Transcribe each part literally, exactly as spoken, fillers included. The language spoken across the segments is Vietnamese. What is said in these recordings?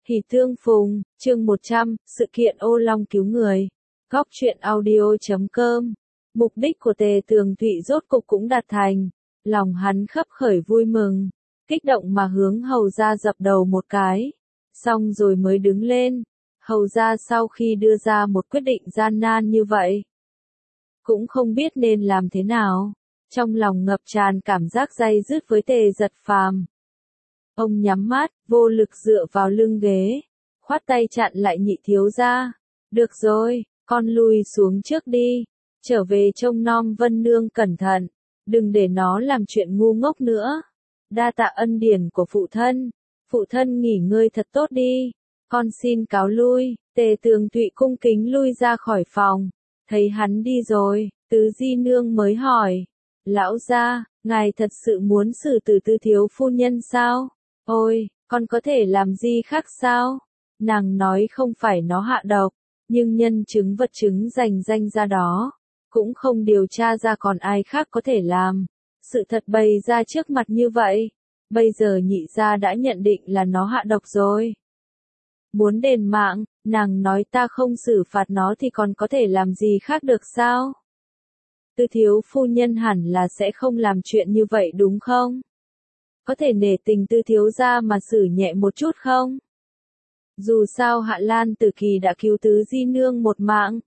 Hỉ tương phùng, chương một trăm, sự kiện ô long cứu người. Góc truyện audio chấm com. Mục đích của Tề Tường Thụy rốt cục cũng đạt thành. Lòng hắn khấp khởi vui mừng. Kích động mà hướng hầu ra dập đầu một cái. Xong rồi mới đứng lên. Hầu ra sau khi đưa ra một quyết định gian nan như vậy, cũng không biết nên làm thế nào. Trong lòng ngập tràn cảm giác day dứt với Tề Giật Phàm. Ông nhắm mắt, vô lực dựa vào lưng ghế, khoát tay chặn lại Nhị thiếu gia. Được rồi, con lui xuống trước đi, trở về trông nom Vân Nương cẩn thận, đừng để nó làm chuyện ngu ngốc nữa. Đa tạ ân điển của phụ thân, phụ thân nghỉ ngơi thật tốt đi, con xin cáo lui. Tề Tường Thụy cung kính lui ra khỏi phòng, thấy hắn đi rồi, Tứ Di Nương mới hỏi, lão gia, ngài thật sự muốn xử tử Tư thiếu phu nhân sao? Ôi, con có thể làm gì khác sao? Nàng nói không phải nó hạ độc, nhưng nhân chứng vật chứng rành rành ra đó, cũng không điều tra ra còn ai khác có thể làm. Sự thật bày ra trước mặt như vậy, bây giờ Nhị gia đã nhận định là nó hạ độc rồi. Muốn đền mạng, nàng nói ta không xử phạt nó thì còn có thể làm gì khác được sao? Tư thiếu phu nhân hẳn là sẽ không làm chuyện như vậy đúng không? Có thể nể tình Tư thiếu gia mà xử nhẹ một chút không? Dù sao Hạ Lan Tử Kỳ đã cứu Tứ Di Nương một mạng.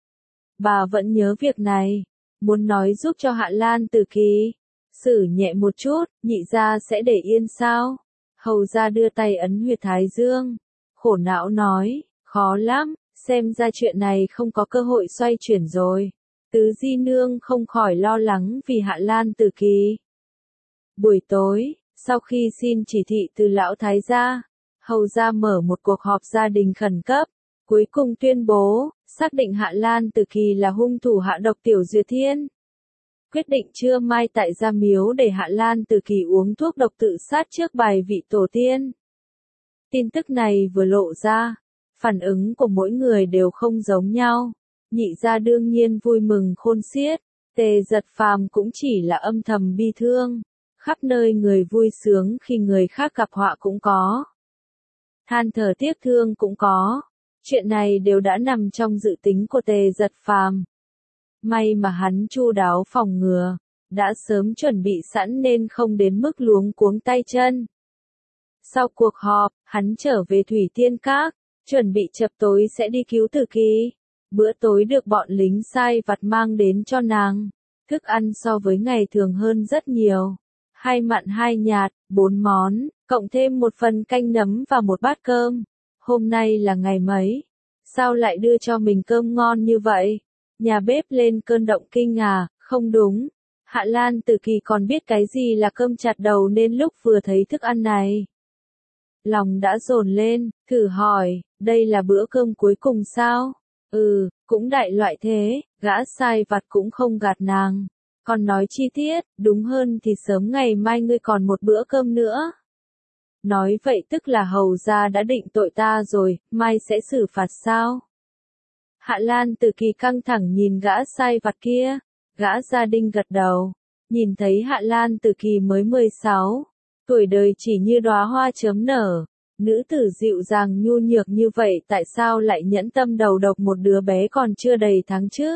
Bà vẫn nhớ việc này, muốn nói giúp cho Hạ Lan Tử Kỳ xử nhẹ một chút, Nhị gia sẽ để yên sao? Hầu gia đưa tay ấn huyệt thái dương, khổ não nói, khó lắm, xem ra chuyện này không có cơ hội xoay chuyển rồi. Tứ Di Nương không khỏi lo lắng vì Hạ Lan Tử Kỳ. Buổi tối, sau khi xin chỉ thị từ lão thái gia, hầu gia mở một cuộc họp gia đình khẩn cấp, cuối cùng tuyên bố, xác định Hạ Lan Tử Kỳ là hung thủ hạ độc Tiểu Duyệt Thiên. Quyết định trưa mai tại gia miếu để Hạ Lan Tử Kỳ uống thuốc độc tự sát trước bài vị tổ tiên. Tin tức này vừa lộ ra, phản ứng của mỗi người đều không giống nhau. Nhị gia đương nhiên vui mừng khôn xiết, Tề Giật Phàm cũng chỉ là âm thầm bi thương. Khắp nơi người vui sướng khi người khác gặp họa cũng có. Than thở tiếc thương cũng có. Chuyện này đều đã nằm trong dự tính của Tề Giật Phàm. May mà hắn chu đáo phòng ngừa, đã sớm chuẩn bị sẵn nên không đến mức luống cuống tay chân. Sau cuộc họp, hắn trở về Thủy Tiên Các, chuẩn bị chập tối sẽ đi cứu Tử Kỳ. Bữa tối được bọn lính sai vặt mang đến cho nàng. Thức ăn so với ngày thường hơn rất nhiều. Hai mặn hai nhạt, bốn món, cộng thêm một phần canh nấm và một bát cơm. Hôm nay là ngày mấy? Sao lại đưa cho mình cơm ngon như vậy? Nhà bếp lên cơn động kinh à? Không đúng. Hạ Lan Tử Kỳ còn biết cái gì là cơm chặt đầu nên lúc vừa thấy thức ăn này, lòng đã dồn lên, thử hỏi, đây là bữa cơm cuối cùng sao? Ừ, cũng đại loại thế, gã sai vặt cũng không gạt nàng. Còn nói chi tiết, đúng hơn thì sớm ngày mai ngươi còn một bữa cơm nữa. Nói vậy tức là hầu gia đã định tội ta rồi, mai sẽ xử phạt sao? Hạ Lan Tử Kỳ căng thẳng nhìn gã sai vặt kia, gã gia đình gật đầu, nhìn thấy Hạ Lan Tử Kỳ mới mười sáu, tuổi đời chỉ như đóa hoa chớm nở, nữ tử dịu dàng nhu nhược như vậy tại sao lại nhẫn tâm đầu độc một đứa bé còn chưa đầy tháng chứ?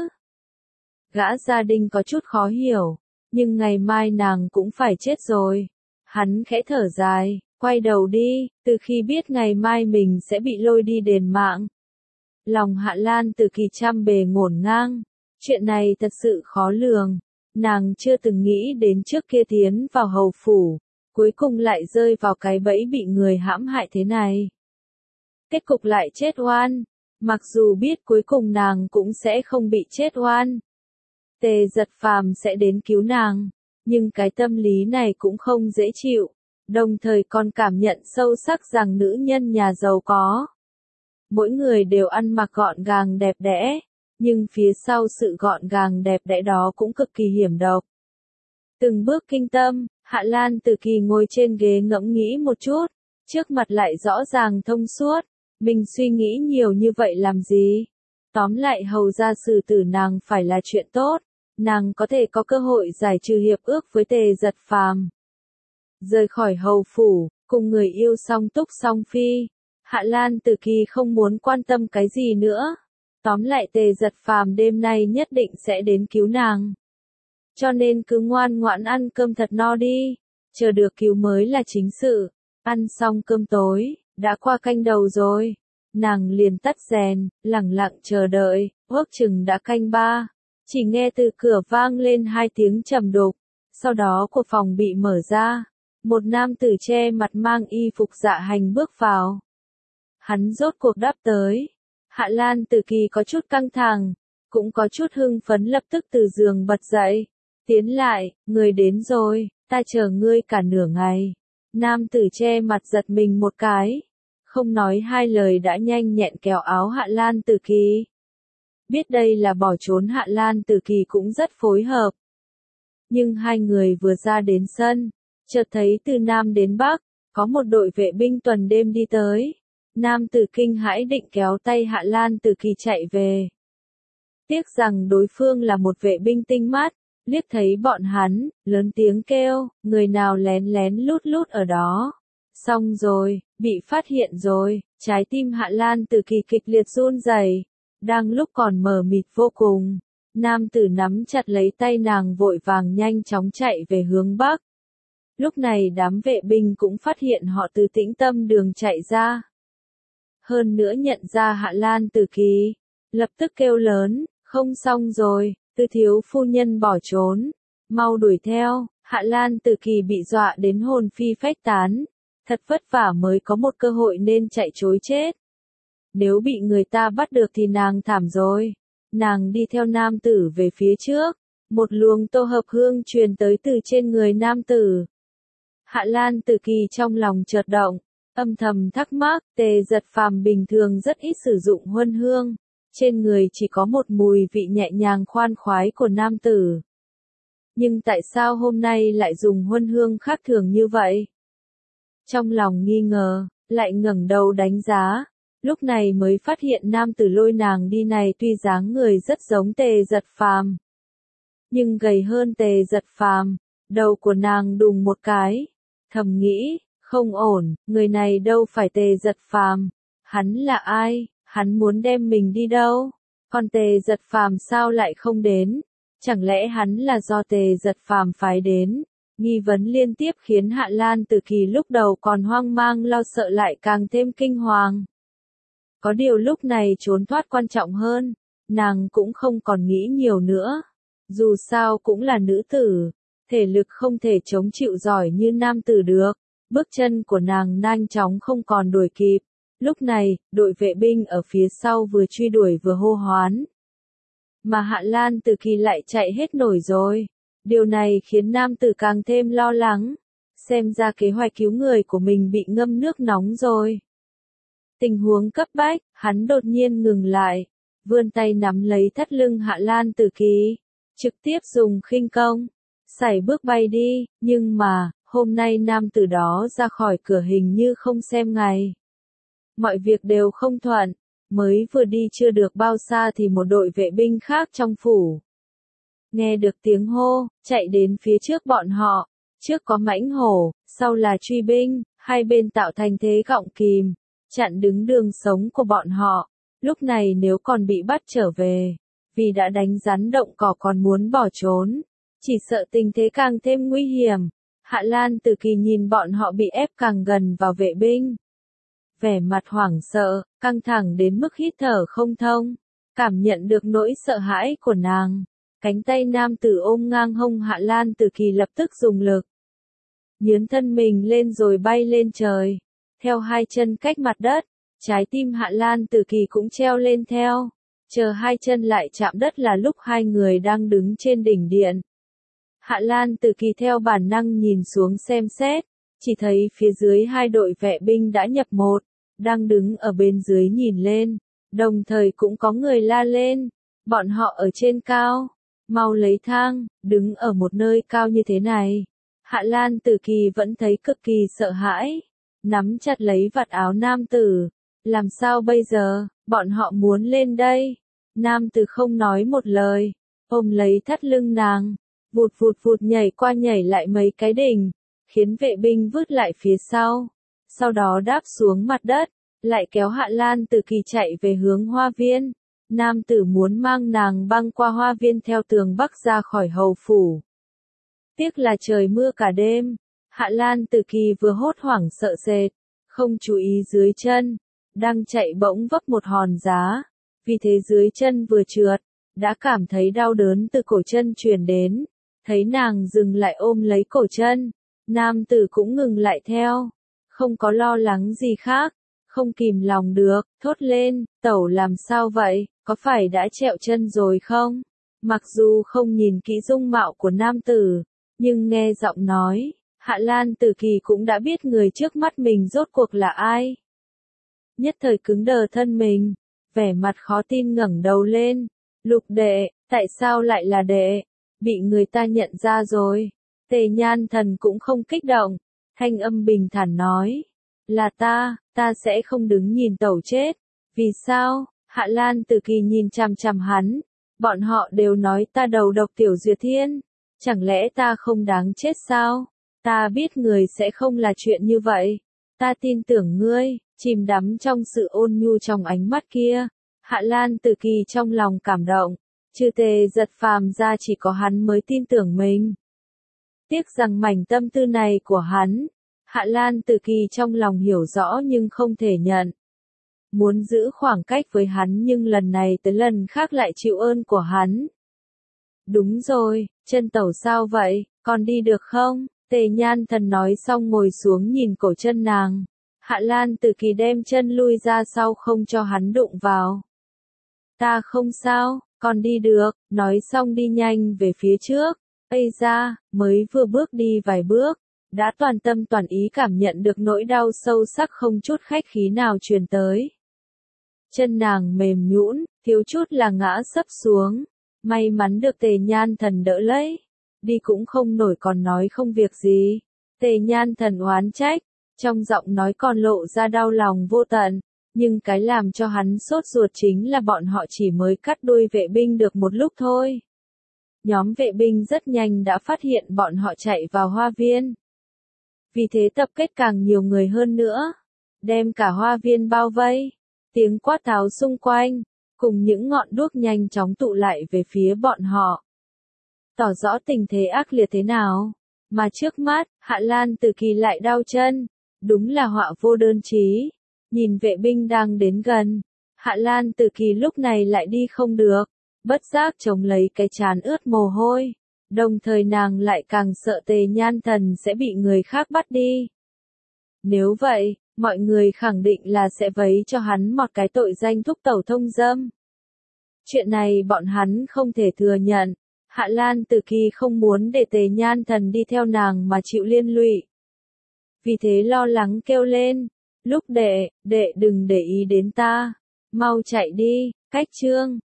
Gã gia đình có chút khó hiểu, nhưng ngày mai nàng cũng phải chết rồi. Hắn khẽ thở dài, quay đầu đi, từ khi biết ngày mai mình sẽ bị lôi đi đền mạng. Lòng Hạ Lan Tử Kỳ trăm bề ngổn ngang, chuyện này thật sự khó lường. Nàng chưa từng nghĩ đến trước kia tiến vào hầu phủ, cuối cùng lại rơi vào cái bẫy bị người hãm hại thế này. Kết cục lại chết oan, mặc dù biết cuối cùng nàng cũng sẽ không bị chết oan. Tề Giật Phàm sẽ đến cứu nàng, nhưng cái tâm lý này cũng không dễ chịu, đồng thời còn cảm nhận sâu sắc rằng nữ nhân nhà giàu có. Mỗi người đều ăn mặc gọn gàng đẹp đẽ, nhưng phía sau sự gọn gàng đẹp đẽ đó cũng cực kỳ hiểm độc. Từng bước kinh tâm, Hạ Lan Tử Kỳ ngồi trên ghế ngẫm nghĩ một chút, trước mặt lại rõ ràng thông suốt, mình suy nghĩ nhiều như vậy làm gì? Tóm lại hầu gia xử tử nàng phải là chuyện tốt, nàng có thể có cơ hội giải trừ hiệp ước với Tề Giật Phàm. Rời khỏi hầu phủ, cùng người yêu song túc song phi, Hạ Lan Tử Kỳ không muốn quan tâm cái gì nữa. Tóm lại Tề Giật Phàm đêm nay nhất định sẽ đến cứu nàng. Cho nên cứ ngoan ngoãn ăn cơm thật no đi. Chờ được cứu mới là chính sự. Ăn xong cơm tối, đã qua canh đầu rồi. Nàng liền tắt rèn, lẳng lặng chờ đợi, ước chừng đã canh ba. Chỉ nghe từ cửa vang lên hai tiếng trầm đục. Sau đó của phòng bị mở ra. Một nam tử che mặt mang y phục dạ hành bước vào. Hắn rốt cuộc đáp tới. Hạ Lan Tử Kỳ có chút căng thẳng, cũng có chút hưng phấn lập tức từ giường bật dậy. Tiến lại, người đến rồi, ta chờ ngươi cả nửa ngày. Nam tử che mặt giật mình một cái. Không nói hai lời đã nhanh nhẹn kéo áo Hạ Lan Tử Kỳ. Biết đây là bỏ trốn Hạ Lan Tử Kỳ cũng rất phối hợp. Nhưng hai người vừa ra đến sân, chợt thấy từ Nam đến Bắc, có một đội vệ binh tuần đêm đi tới. Nam tử kinh hãi định kéo tay Hạ Lan Tử Kỳ chạy về. Tiếc rằng đối phương là một vệ binh tinh mắt, liếc thấy bọn hắn, lớn tiếng kêu, người nào lén lén lút lút ở đó. Xong rồi, bị phát hiện rồi, trái tim Hạ Lan Tử Kỳ kịch liệt run rẩy, đang lúc còn mờ mịt vô cùng. Nam tử nắm chặt lấy tay nàng vội vàng nhanh chóng chạy về hướng Bắc. Lúc này đám vệ binh cũng phát hiện họ từ Tĩnh Tâm đường chạy ra. Hơn nữa nhận ra Hạ Lan Tử Kỳ, lập tức kêu lớn, không xong rồi, Tư thiếu phu nhân bỏ trốn, mau đuổi theo. Hạ Lan Tử Kỳ bị dọa đến hồn phi phách tán, thật vất vả mới có một cơ hội nên chạy trối chết. Nếu bị người ta bắt được thì nàng thảm rồi. Nàng đi theo nam tử về phía trước, một luồng tô hợp hương truyền tới từ trên người nam tử. Hạ Lan Tử Kỳ trong lòng chợt động, âm thầm thắc mắc, Tề Giật Phàm bình thường rất ít sử dụng huân hương, trên người chỉ có một mùi vị nhẹ nhàng khoan khoái của nam tử. Nhưng tại sao hôm nay lại dùng huân hương khác thường như vậy? Trong lòng nghi ngờ, lại ngẩng đầu đánh giá, lúc này mới phát hiện nam tử lôi nàng đi này tuy dáng người rất giống Tề Giật Phàm, nhưng gầy hơn Tề Giật Phàm, đầu của nàng đùng một cái, thầm nghĩ, không ổn, người này đâu phải Tề Giật Phàm, hắn là ai, hắn muốn đem mình đi đâu, còn Tề Giật Phàm sao lại không đến, chẳng lẽ hắn là do Tề Giật Phàm phái đến? Nghi vấn liên tiếp khiến Hạ Lan Tử Kỳ lúc đầu còn hoang mang lo sợ lại càng thêm kinh hoàng. Có điều lúc này trốn thoát quan trọng hơn, nàng cũng không còn nghĩ nhiều nữa. Dù sao cũng là nữ tử, thể lực không thể chống chịu giỏi như nam tử được. Bước chân của nàng nhanh chóng không còn đuổi kịp. Lúc này, đội vệ binh ở phía sau vừa truy đuổi vừa hô hoán. Mà Hạ Lan Tử Kỳ lại chạy hết nổi rồi. Điều này khiến nam tử càng thêm lo lắng. Xem ra kế hoạch cứu người của mình bị ngâm nước nóng rồi. Tình huống cấp bách, hắn đột nhiên ngừng lại. Vươn tay nắm lấy thắt lưng Hạ Lan Tử Kỳ. Trực tiếp dùng khinh công. Sải bước bay đi, nhưng mà, hôm nay nam tử đó ra khỏi cửa hình như không xem ngày. Mọi việc đều không thuận. Mới vừa đi chưa được bao xa thì một đội vệ binh khác trong phủ. Nghe được tiếng hô, chạy đến phía trước bọn họ, trước có mãnh hổ, sau là truy binh, hai bên tạo thành thế gọng kìm, chặn đứng đường sống của bọn họ. Lúc này nếu còn bị bắt trở về, vì đã đánh rắn động cỏ còn muốn bỏ trốn, chỉ sợ tình thế càng thêm nguy hiểm. Hạ Lan Tử Kỳ nhìn bọn họ bị ép càng gần vào vệ binh. Vẻ mặt hoảng sợ, căng thẳng đến mức hít thở không thông, cảm nhận được nỗi sợ hãi của nàng. Cánh tay nam tử ôm ngang hông Hạ Lan Tử Kỳ lập tức dùng lực. Nhướn thân mình lên rồi bay lên trời. Theo hai chân cách mặt đất, trái tim Hạ Lan Tử Kỳ cũng treo lên theo. Chờ hai chân lại chạm đất là lúc hai người đang đứng trên đỉnh điện. Hạ Lan Tử Kỳ theo bản năng nhìn xuống xem xét, chỉ thấy phía dưới hai đội vệ binh đã nhập một, đang đứng ở bên dưới nhìn lên, đồng thời cũng có người la lên, bọn họ ở trên cao, mau lấy thang, đứng ở một nơi cao như thế này. Hạ Lan Tử Kỳ vẫn thấy cực kỳ sợ hãi, nắm chặt lấy vạt áo nam tử, làm sao bây giờ, bọn họ muốn lên đây. Nam tử không nói một lời, ôm lấy thắt lưng nàng, vụt vụt vụt nhảy qua nhảy lại mấy cái đỉnh, khiến vệ binh vứt lại phía sau, sau đó đáp xuống mặt đất, lại kéo Hạ Lan Tử Kỳ chạy về hướng hoa viên. Nam tử muốn mang nàng băng qua hoa viên theo tường bắc ra khỏi hầu phủ. Tiếc là trời mưa cả đêm, Hạ Lan Tử Kỳ vừa hốt hoảng sợ sệt, không chú ý dưới chân, đang chạy bỗng vấp một hòn giá, vì thế dưới chân vừa trượt, đã cảm thấy đau đớn từ cổ chân truyền đến, thấy nàng dừng lại ôm lấy cổ chân, nam tử cũng ngừng lại theo, không có lo lắng gì khác, không kìm lòng được, thốt lên, tẩu làm sao vậy, có phải đã trẹo chân rồi không? Mặc dù không nhìn kỹ dung mạo của nam tử, nhưng nghe giọng nói, Hạ Lan Tử Kỳ cũng đã biết người trước mắt mình rốt cuộc là ai. Nhất thời cứng đờ thân mình, vẻ mặt khó tin ngẩng đầu lên, Lục đệ, tại sao lại là đệ? Bị người ta nhận ra rồi. Tề Nhan Thần cũng không kích động, thanh âm bình thản nói, là ta, ta sẽ không đứng nhìn tẩu chết. Vì sao? Hạ Lan Tử Kỳ nhìn chằm chằm hắn, bọn họ đều nói ta đầu độc Tiểu Duyệt Thiên, chẳng lẽ ta không đáng chết sao? Ta biết người sẽ không là chuyện như vậy, ta tin tưởng ngươi. Chìm đắm trong sự ôn nhu trong ánh mắt kia, Hạ Lan Tử Kỳ trong lòng cảm động, trừ Tề Giật Phàm ra chỉ có hắn mới tin tưởng mình. Tiếc rằng mảnh tâm tư này của hắn, Hạ Lan Tử Kỳ trong lòng hiểu rõ nhưng không thể nhận. Muốn giữ khoảng cách với hắn nhưng lần này tới lần khác lại chịu ơn của hắn. Đúng rồi, chân tẩu sao vậy, con đi được không? Tề Nhan Thần nói xong ngồi xuống nhìn cổ chân nàng. Hạ Lan Tử Kỳ đem chân lui ra sau không cho hắn đụng vào. Ta không sao, con đi được, nói xong đi nhanh về phía trước. Ây ra, mới vừa bước đi vài bước, đã toàn tâm toàn ý cảm nhận được nỗi đau sâu sắc không chút khách khí nào truyền tới. Chân nàng mềm nhũn, thiếu chút là ngã sấp xuống. May mắn được Tề Nhan Thần đỡ lấy. Đi cũng không nổi còn nói không việc gì. Tề Nhan Thần oán trách. Trong giọng nói còn lộ ra đau lòng vô tận, nhưng cái làm cho hắn sốt ruột chính là bọn họ chỉ mới cắt đuôi vệ binh được một lúc thôi. Nhóm vệ binh rất nhanh đã phát hiện bọn họ chạy vào hoa viên. Vì thế tập kết càng nhiều người hơn nữa, đem cả hoa viên bao vây, tiếng quát tháo xung quanh, cùng những ngọn đuốc nhanh chóng tụ lại về phía bọn họ. Tỏ rõ tình thế ác liệt thế nào, mà trước mắt, Hạ Lan Tử Kỳ lại đau chân. Đúng là họa vô đơn chí. Nhìn vệ binh đang đến gần, Hạ Lan Tử Kỳ lúc này lại đi không được, bất giác chống lấy cái trán ướt mồ hôi, đồng thời nàng lại càng sợ Tề Nhan Thần sẽ bị người khác bắt đi. Nếu vậy, mọi người khẳng định là sẽ vấy cho hắn một cái tội danh thúc tẩu thông dâm. Chuyện này bọn hắn không thể thừa nhận, Hạ Lan Tử Kỳ không muốn để Tề Nhan Thần đi theo nàng mà chịu liên lụy. Vì thế lo lắng kêu lên, lúc đệ, đệ đừng để ý đến ta, mau chạy đi, cách chương.